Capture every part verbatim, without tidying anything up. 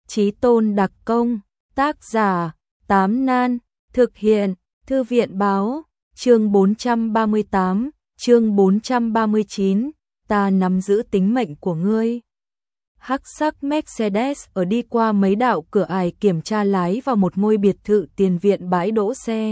Chí tôn đặc công, tác giả, Tám Nan, thực hiện, Thư viện báo, chương bốn trăm ba mươi tám, chương bốn trăm ba mươi chín, ta nắm giữ tính mệnh của ngươi. Hắc sắc Mercedes ở đi qua mấy đạo cửa ải kiểm tra lái vào một ngôi biệt thự tiền viện bãi đỗ xe.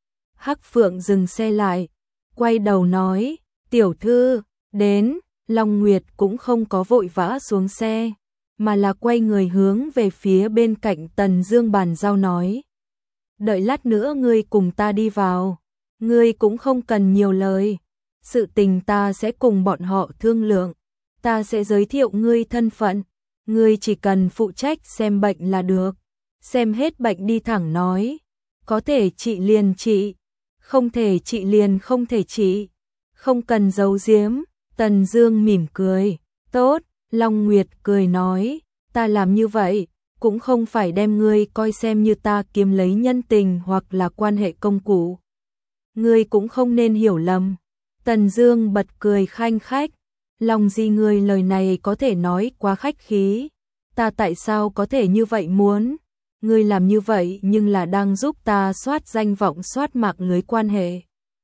Hắc Phượng dừng xe lại, quay đầu nói, tiểu thư, đến. Long Nguyệt cũng không có vội vã xuống xe, mà là quay người hướng về phía bên cạnh Tần Dương bàn giao nói. Đợi lát nữa ngươi cùng ta đi vào, ngươi cũng không cần nhiều lời, sự tình ta sẽ cùng bọn họ thương lượng, ta sẽ giới thiệu ngươi thân phận, ngươi chỉ cần phụ trách xem bệnh là được, xem hết bệnh đi thẳng nói, có thể trị liền trị, không thể trị liền không thể trị, không cần giấu giếm. Tần Dương mỉm cười, tốt, Long Nguyệt cười nói, ta làm như vậy, cũng không phải đem ngươi coi xem như ta kiếm lấy nhân tình hoặc là quan hệ công cụ. Ngươi cũng không nên hiểu lầm. Tần Dương bật cười khanh khách, Long Di ngươi lời này có thể nói quá khách khí, ta tại sao có thể như vậy muốn, ngươi làm như vậy nhưng là đang giúp ta soát danh vọng soát mạng lưới quan hệ.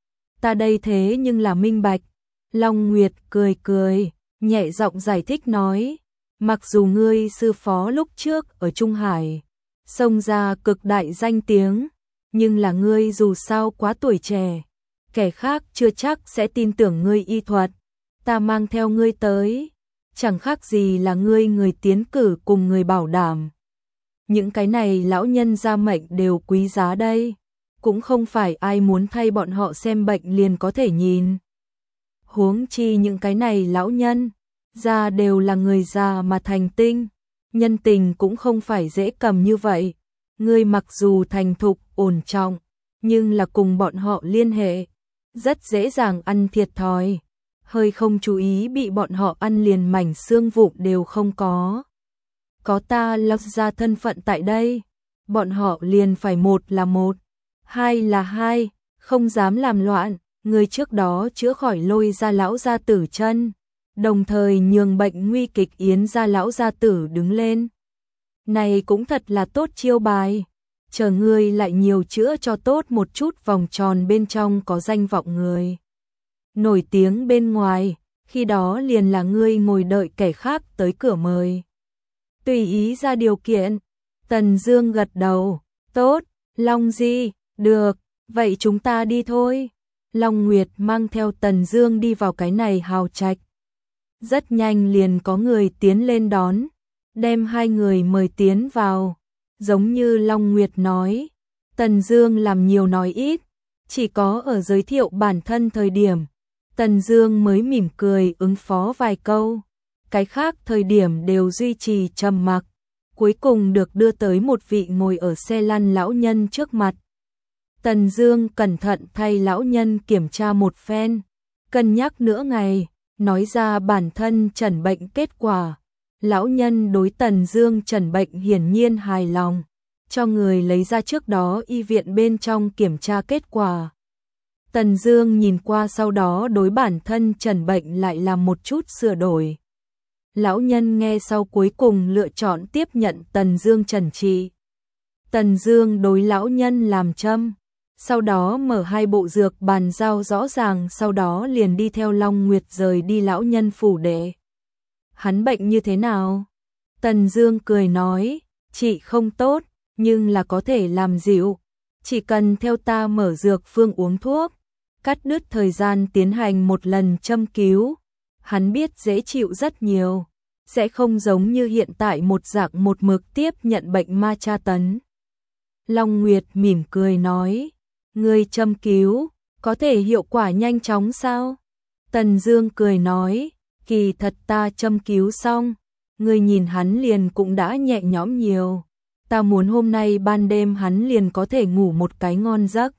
Ta đây thế nhưng là minh bạch. Long Nguyệt cười cười, nhẹ giọng giải thích nói, mặc dù ngươi sư phó lúc trước ở Trung Hải, xông ra cực đại danh tiếng, nhưng là ngươi dù sao quá tuổi trẻ, kẻ khác chưa chắc sẽ tin tưởng ngươi y thuật, ta mang theo ngươi tới, chẳng khác gì là ngươi người tiến cử cùng người bảo đảm. Những cái này lão nhân gia mệnh đều quý giá đây, cũng không phải ai muốn thay bọn họ xem bệnh liền có thể nhìn. Huống chi những cái này lão nhân, già đều là người già mà thành tinh, nhân tình cũng không phải dễ cầm như vậy. Ngươi mặc dù thành thục, ổn trọng, nhưng là cùng bọn họ liên hệ, rất dễ dàng ăn thiệt thòi, hơi không chú ý bị bọn họ ăn liền mảnh xương vụn đều không có. Có ta lập ra thân phận tại đây, bọn họ liền phải một là một, hai là hai, không dám làm loạn. Người trước đó chữa khỏi Lôi gia lão gia tử chân, đồng thời nhường bệnh nguy kịch Yến gia lão gia tử đứng lên. Này cũng thật là tốt chiêu bài, chờ ngươi lại nhiều chữa cho tốt một chút vòng tròn bên trong có danh vọng người. Nổi tiếng bên ngoài, khi đó liền là ngươi ngồi đợi kẻ khác tới cửa mời. Tùy ý ra điều kiện, Tần Dương gật đầu, tốt, Long Di, được, vậy chúng ta đi thôi. Long Nguyệt mang theo Tần Dương đi vào cái này hào trạch. Rất nhanh liền có người tiến lên đón, đem hai người mời tiến vào. Giống như Long Nguyệt nói, Tần Dương làm nhiều nói ít, chỉ có ở giới thiệu bản thân thời điểm, Tần Dương mới mỉm cười ứng phó vài câu. Cái khác thời điểm đều duy trì trầm mặc, cuối cùng được đưa tới một vị ngồi ở xe lăn lão nhân trước mặt. Tần Dương cẩn thận thay lão nhân kiểm tra một phen, cân nhắc nửa ngày, nói ra bản thân chẩn bệnh kết quả. Lão nhân đối Tần Dương chẩn bệnh hiển nhiên hài lòng, cho người lấy ra trước đó y viện bên trong kiểm tra kết quả. Tần Dương nhìn qua sau đó đối bản thân chẩn bệnh lại làm một chút sửa đổi. Lão nhân nghe sau cuối cùng lựa chọn tiếp nhận Tần Dương chẩn trị. Tần Dương đối lão nhân làm châm, sau đó mở hai bộ dược bàn giao rõ ràng, sau đó liền đi theo Long Nguyệt rời đi lão nhân phủ đệ. Hắn bệnh như thế nào? Tần Dương cười nói, trị không tốt, nhưng là có thể làm dịu, chỉ cần theo ta mở dược phương uống thuốc, cắt đứt thời gian tiến hành một lần châm cứu, hắn biết dễ chịu rất nhiều, sẽ không giống như hiện tại một dạng một mực tiếp nhận bệnh ma tra tấn. Long Nguyệt mỉm cười nói, ngươi châm cứu, có thể hiệu quả nhanh chóng sao? Tần Dương cười nói, kỳ thật ta châm cứu xong, ngươi nhìn hắn liền cũng đã nhẹ nhõm nhiều, ta muốn hôm nay ban đêm hắn liền có thể ngủ một cái ngon giấc.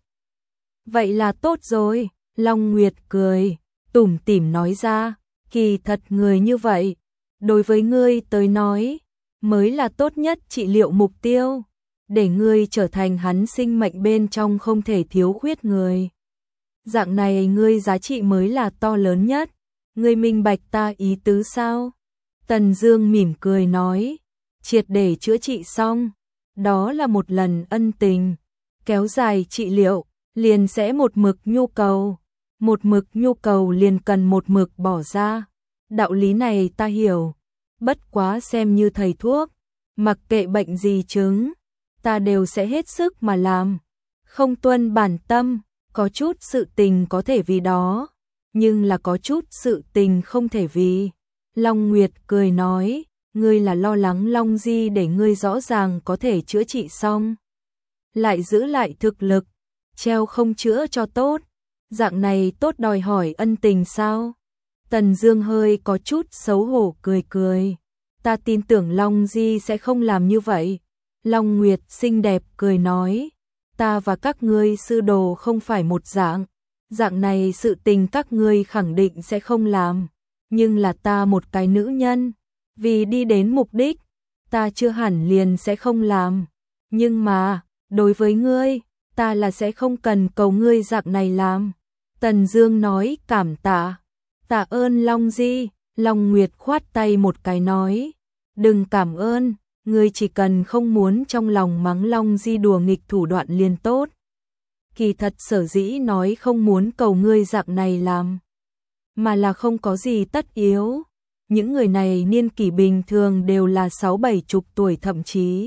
Vậy là tốt rồi, Long Nguyệt cười, tủm tỉm nói ra, kỳ thật người như vậy, đối với ngươi tới nói, mới là tốt nhất trị liệu mục tiêu, để ngươi trở thành hắn sinh mệnh bên trong không thể thiếu khuyết người. Dạng này ngươi giá trị mới là to lớn nhất, ngươi minh bạch ta ý tứ sao? Tần Dương mỉm cười nói, triệt để chữa trị xong, đó là một lần ân tình, kéo dài trị liệu, liền sẽ một mực nhu cầu, một mực nhu cầu liền cần một mực bỏ ra. Đạo lý này ta hiểu, bất quá xem như thầy thuốc, mặc kệ bệnh gì chứng, ta đều sẽ hết sức mà làm, không tuân bản tâm, có chút sự tình có thể vì đó, nhưng là có chút sự tình không thể vì. Long Nguyệt cười nói, ngươi là lo lắng Long Di để ngươi rõ ràng có thể chữa trị xong, lại giữ lại thực lực, treo không chữa cho tốt, dạng này tốt đòi hỏi ân tình sao? Tần Dương hơi có chút xấu hổ cười cười, ta tin tưởng Long Di sẽ không làm như vậy. Long Nguyệt xinh đẹp cười nói, ta và các ngươi sư đồ không phải một dạng, dạng này sự tình các ngươi khẳng định sẽ không làm, nhưng là ta một cái nữ nhân, vì đi đến mục đích, ta chưa hẳn liền sẽ không làm, nhưng mà, đối với ngươi, ta là sẽ không cần cầu ngươi dạng này làm. Tần Dương nói cảm tạ, tạ ơn Long Di. Long Nguyệt khoát tay một cái nói, đừng cảm ơn, ngươi chỉ cần không muốn trong lòng mắng Long Di đùa nghịch thủ đoạn liền tốt. Kỳ thật sở dĩ nói không muốn cầu ngươi dạng này làm, mà là không có gì tất yếu. Những người này niên kỷ bình thường đều là sáu bảy chục tuổi, thậm chí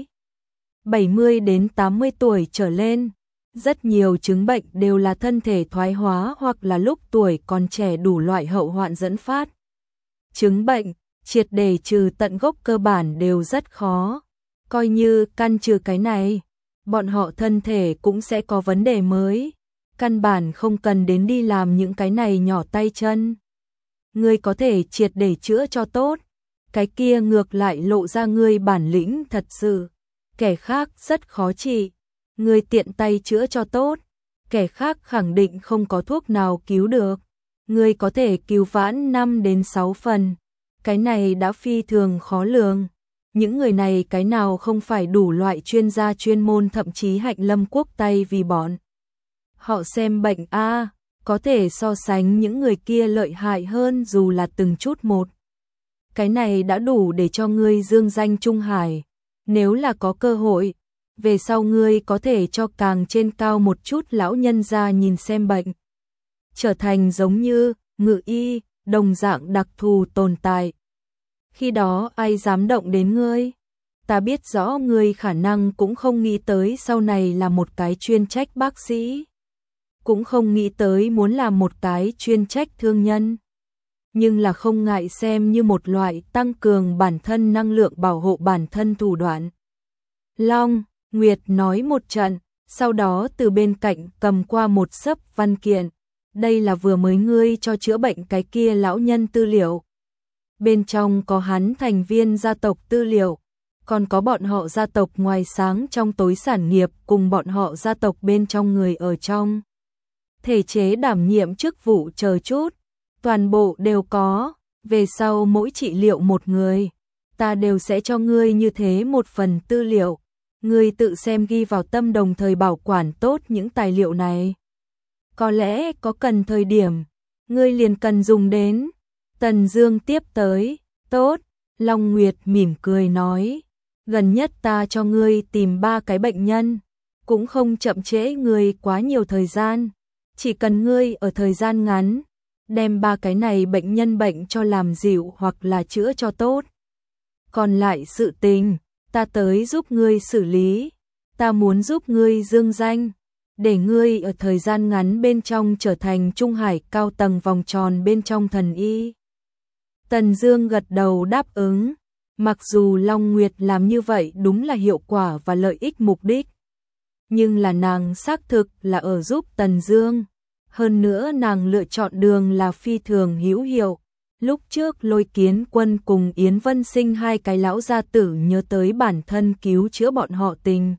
bảy mươi đến tám mươi tuổi trở lên. Rất nhiều chứng bệnh đều là thân thể thoái hóa hoặc là lúc tuổi còn trẻ đủ loại hậu hoạn dẫn phát. Chứng bệnh, triệt để trừ tận gốc cơ bản đều rất khó. Coi như căn trừ cái này, bọn họ thân thể cũng sẽ có vấn đề mới. Căn bản không cần đến đi làm những cái này nhỏ tay chân. Ngươi có thể triệt để chữa cho tốt, cái kia ngược lại lộ ra ngươi bản lĩnh thật sự. Kẻ khác rất khó trị, ngươi tiện tay chữa cho tốt, kẻ khác khẳng định không có thuốc nào cứu được. Ngươi có thể cứu vãn năm đến sáu phần, cái này đã phi thường khó lường. Những người này cái nào không phải đủ loại chuyên gia chuyên môn, thậm chí hạnh lâm quốc tay vì bọn họ xem bệnh a, có thể so sánh những người kia lợi hại hơn dù là từng chút một. Cái này đã đủ để cho ngươi dương danh Trung Hải. Nếu là có cơ hội, về sau ngươi có thể cho càng trên cao một chút lão nhân gia nhìn xem bệnh, trở thành giống như Ngự Y, đồng dạng đặc thù tồn tại. Khi đó ai dám động đến ngươi? Ta biết rõ ngươi khả năng cũng không nghĩ tới sau này là một cái chuyên trách bác sĩ, cũng không nghĩ tới muốn làm một cái chuyên trách thương nhân, nhưng là không ngại xem như một loại tăng cường bản thân năng lượng, bảo hộ bản thân thủ đoạn. Long Nguyệt nói một trận, sau đó từ bên cạnh cầm qua một xấp văn kiện. Đây là vừa mới ngươi cho chữa bệnh cái kia lão nhân tư liệu. Bên trong có hắn thành viên gia tộc tư liệu, còn có bọn họ gia tộc ngoài sáng trong tối sản nghiệp cùng bọn họ gia tộc bên trong người ở trong thể chế đảm nhiệm chức vụ chờ chút, toàn bộ đều có. Về sau mỗi trị liệu một người, ta đều sẽ cho ngươi như thế một phần tư liệu, ngươi tự xem ghi vào tâm, đồng thời bảo quản tốt những tài liệu này. Có lẽ có cần thời điểm, ngươi liền cần dùng đến. Tần Dương tiếp tới, tốt. Long Nguyệt mỉm cười nói, gần nhất ta cho ngươi tìm ba cái bệnh nhân, cũng không chậm trễ ngươi quá nhiều thời gian, chỉ cần ngươi ở thời gian ngắn, đem ba cái này bệnh nhân bệnh cho làm dịu hoặc là chữa cho tốt. Còn lại sự tình, ta tới giúp ngươi xử lý, ta muốn giúp ngươi dương danh, để ngươi ở thời gian ngắn bên trong trở thành Trung Hải cao tầng vòng tròn bên trong thần y. Tần Dương gật đầu đáp ứng, mặc dù Long Nguyệt làm như vậy đúng là hiệu quả và lợi ích mục đích, nhưng là nàng xác thực là ở giúp Tần Dương, hơn nữa nàng lựa chọn đường là phi thường hữu hiệu. Lúc trước Lôi Kiến Quân cùng Yến Vân Sinh hai cái lão gia tử nhớ tới bản thân cứu chữa bọn họ tình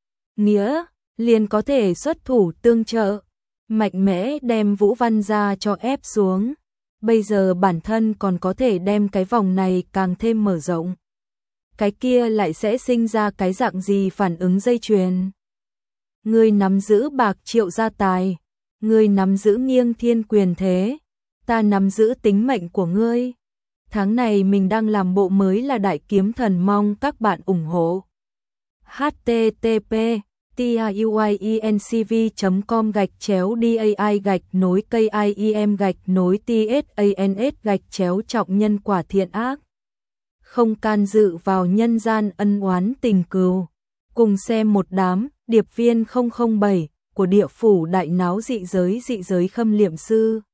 nghĩa, liền có thể xuất thủ tương trợ, mạnh mẽ đem Vũ Văn gia cho ép xuống. Bây giờ bản thân còn có thể đem cái vòng này càng thêm mở rộng. Cái kia lại sẽ sinh ra cái dạng gì phản ứng dây chuyền? Ngươi nắm giữ bạc triệu gia tài, ngươi nắm giữ nghiêng thiên quyền thế, ta nắm giữ tính mệnh của ngươi. tháng này mình đang làm bộ mới là Đại Kiếm Thần, mong các bạn ủng hộ. h t t p tiuyencv chấm com gạch chéo dai gạch nối kim gạch nối tsans gạch chéo trọng nhân quả thiện ác. Không can dự vào nhân gian ân oán tình cừu. Cùng xem một đám điệp viên không không bảy của địa phủ đại náo dị giới dị giới Khâm Liệm Sư.